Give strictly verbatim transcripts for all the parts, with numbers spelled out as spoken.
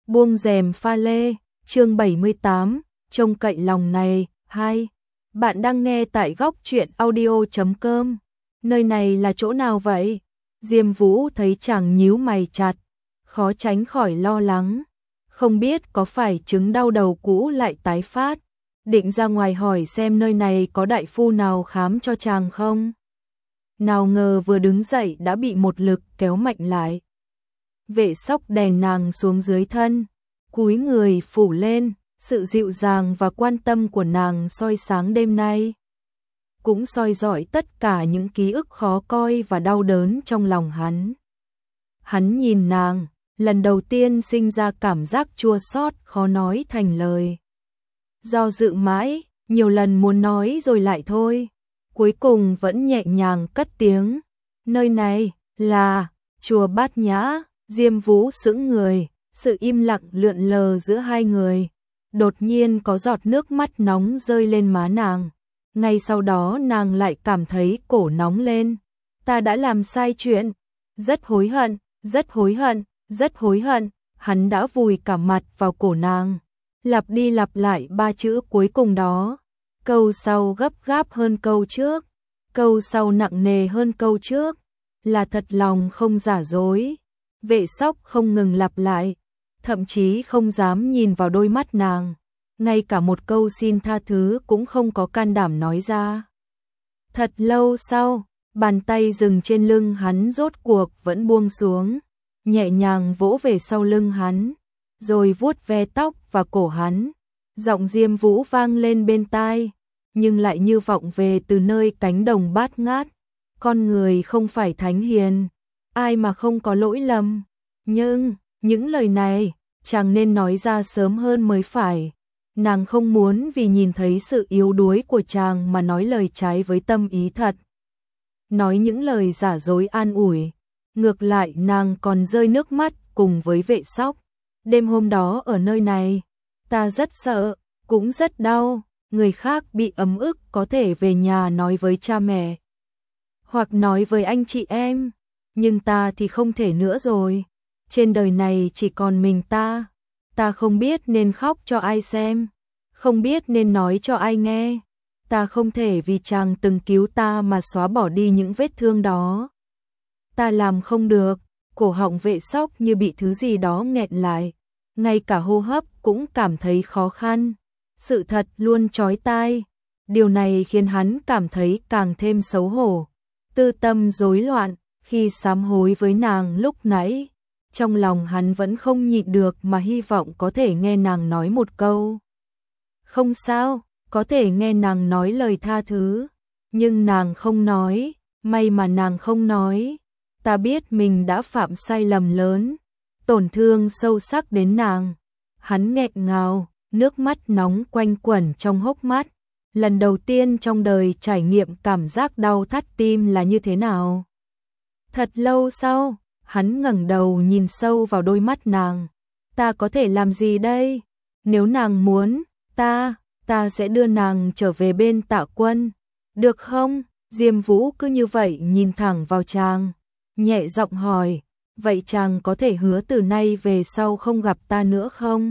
Buông rèm pha lê, chương bảy mươi tám, trông cậy lòng này, hai. Bạn đang nghe tại góc truyện audio chấm com. Nơi này là chỗ nào vậy? Diêm Vũ thấy chàng nhíu mày chặt, khó tránh khỏi lo lắng. Không biết có phải chứng đau đầu cũ lại tái phát, định ra ngoài hỏi xem nơi này có đại phu nào khám cho chàng không? Nào ngờ vừa đứng dậy đã bị một lực kéo mạnh lại. Vệ Sóc đè nàng xuống dưới thân, cúi người phủ lên, sự dịu dàng và quan tâm của nàng soi sáng đêm nay, cũng soi rọi tất cả những ký ức khó coi và đau đớn trong lòng hắn. Hắn nhìn nàng, lần đầu tiên sinh ra cảm giác chua xót khó nói thành lời. Do dự mãi, nhiều lần muốn nói rồi lại thôi, cuối cùng vẫn nhẹ nhàng cất tiếng, nơi này là chùa Bát Nhã. Diêm Vũ sững người, sự im lặng lượn lờ giữa hai người. Đột nhiên có giọt nước mắt nóng rơi lên má nàng. Ngay sau đó nàng lại cảm thấy cổ nóng lên. Ta đã làm sai chuyện, rất hối hận, rất hối hận, rất hối hận. Hắn đã vùi cả mặt vào cổ nàng, lặp đi lặp lại ba chữ cuối cùng đó. Câu sau gấp gáp hơn câu trước, câu sau nặng nề hơn câu trước, là thật lòng không giả dối. Vệ Sóc không ngừng lặp lại, thậm chí không dám nhìn vào đôi mắt nàng, ngay cả một câu xin tha thứ cũng không có can đảm nói ra. Thật lâu sau, bàn tay dừng trên lưng hắn rốt cuộc vẫn buông xuống, nhẹ nhàng vỗ về sau lưng hắn, rồi vuốt ve tóc và cổ hắn. Giọng Diêm Vũ vang lên bên tai, nhưng lại như vọng về từ nơi cánh đồng bát ngát. Con người không phải thánh hiền, ai mà không có lỗi lầm, nhưng những lời này chàng nên nói ra sớm hơn mới phải. Nàng không muốn vì nhìn thấy sự yếu đuối của chàng mà nói lời trái với tâm ý thật, nói những lời giả dối an ủi. Ngược lại nàng còn rơi nước mắt cùng với Vệ Sóc. Đêm hôm đó ở nơi này, ta rất sợ, cũng rất đau. Người khác bị ấm ức có thể về nhà nói với cha mẹ, hoặc nói với anh chị em, nhưng ta thì không thể nữa rồi. Trên đời này chỉ còn mình ta. Ta không biết nên khóc cho ai xem, không biết nên nói cho ai nghe. Ta không thể vì chàng từng cứu ta mà xóa bỏ đi những vết thương đó. Ta làm không được. Cổ họng Vệ Sóc như bị thứ gì đó nghẹn lại, ngay cả hô hấp cũng cảm thấy khó khăn. Sự thật luôn chói tai, điều này khiến hắn cảm thấy càng thêm xấu hổ, tư tâm rối loạn. Khi sám hối với nàng lúc nãy, trong lòng hắn vẫn không nhịn được mà hy vọng có thể nghe nàng nói một câu không sao, có thể nghe nàng nói lời tha thứ. Nhưng nàng không nói, may mà nàng không nói. Ta biết mình đã phạm sai lầm lớn, tổn thương sâu sắc đến nàng. Hắn nghẹn ngào, nước mắt nóng quanh quẩn trong hốc mắt. Lần đầu tiên trong đời trải nghiệm cảm giác đau thắt tim là như thế nào. Thật lâu sau, hắn ngẩng đầu nhìn sâu vào đôi mắt nàng. Ta có thể làm gì đây? Nếu nàng muốn, ta, ta sẽ đưa nàng trở về bên Tạ Quân. Được không? Diêm Vũ cứ như vậy nhìn thẳng vào chàng, nhẹ giọng hỏi, vậy chàng có thể hứa từ nay về sau không gặp ta nữa không?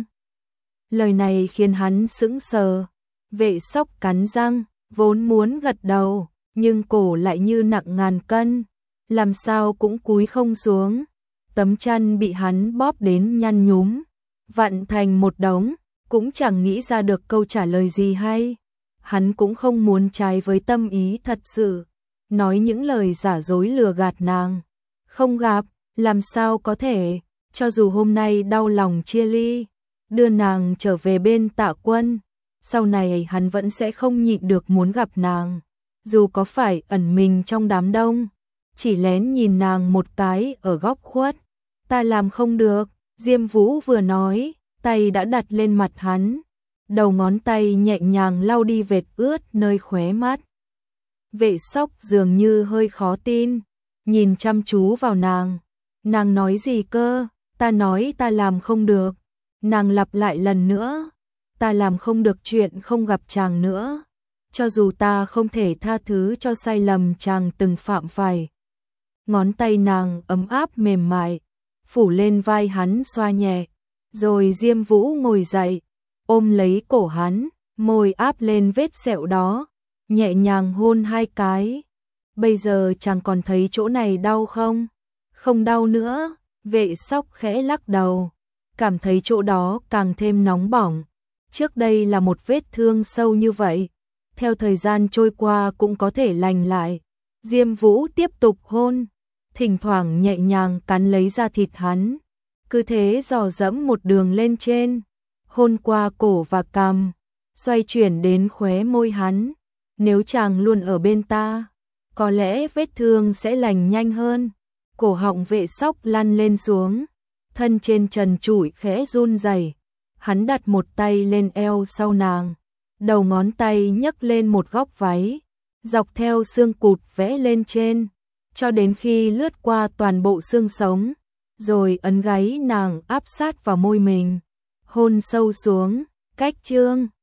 Lời này khiến hắn sững sờ. Vệ Sóc cắn răng, vốn muốn gật đầu, nhưng cổ lại như nặng ngàn cân, làm sao cũng cúi không xuống. Tấm chăn bị hắn bóp đến nhăn nhúm, vặn thành một đống, cũng chẳng nghĩ ra được câu trả lời gì hay. Hắn cũng không muốn trái với tâm ý thật sự, nói những lời giả dối lừa gạt nàng. Không gặp, làm sao có thể, cho dù hôm nay đau lòng chia ly, đưa nàng trở về bên Tạ Quân, sau này hắn vẫn sẽ không nhịn được muốn gặp nàng, dù có phải ẩn mình trong đám đông, chỉ lén nhìn nàng một cái ở góc khuất. Ta làm không được. Diêm Vũ vừa nói, tay đã đặt lên mặt hắn, đầu ngón tay nhẹ nhàng lau đi vệt ướt nơi khóe mắt. Vệ Sóc dường như hơi khó tin, nhìn chăm chú vào nàng. Nàng nói gì cơ? Ta nói ta làm không được. Nàng lặp lại lần nữa, ta làm không được chuyện không gặp chàng nữa, cho dù ta không thể tha thứ cho sai lầm chàng từng phạm phải. Ngón tay nàng ấm áp mềm mại, phủ lên vai hắn xoa nhẹ, Rồi Diêm Vũ ngồi dậy, ôm lấy cổ hắn, môi áp lên vết sẹo đó, nhẹ nhàng hôn hai cái. Bây giờ chàng còn thấy chỗ này đau không? Không đau nữa, Vệ Sóc khẽ lắc đầu, cảm thấy chỗ đó càng thêm nóng bỏng. Trước đây là một vết thương sâu như vậy, theo thời gian trôi qua cũng có thể lành lại. Diêm Vũ tiếp tục hôn, thỉnh thoảng nhẹ nhàng cắn lấy da thịt hắn, cứ thế dò dẫm một đường lên trên, hôn qua cổ và cằm, xoay chuyển đến khóe môi hắn. Nếu chàng luôn ở bên ta, có lẽ vết thương sẽ lành nhanh hơn. Cổ họng Vệ Sóc lăn lên xuống, thân trên trần trụi khẽ run rẩy. Hắn đặt một tay lên eo sau nàng, đầu ngón tay nhấc lên một góc váy, dọc theo xương cụt vẽ lên trên, cho đến khi lướt qua toàn bộ xương sống, rồi ấn gáy nàng áp sát vào môi mình, hôn sâu xuống. Cách chương